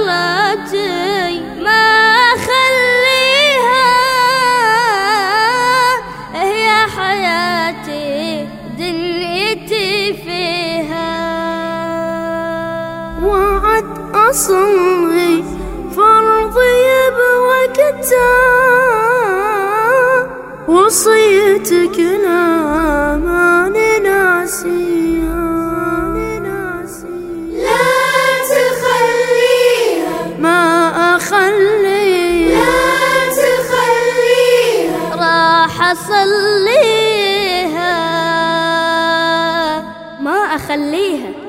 صلاتي ما أخليها، هي حياتي دنيتي فيها. وعد أصلي فرضي بوقتها، وصيتك لا ماني ناسيها. لا تخليها ما أخليها، لا تخليها راح أصليها، ما أخليها.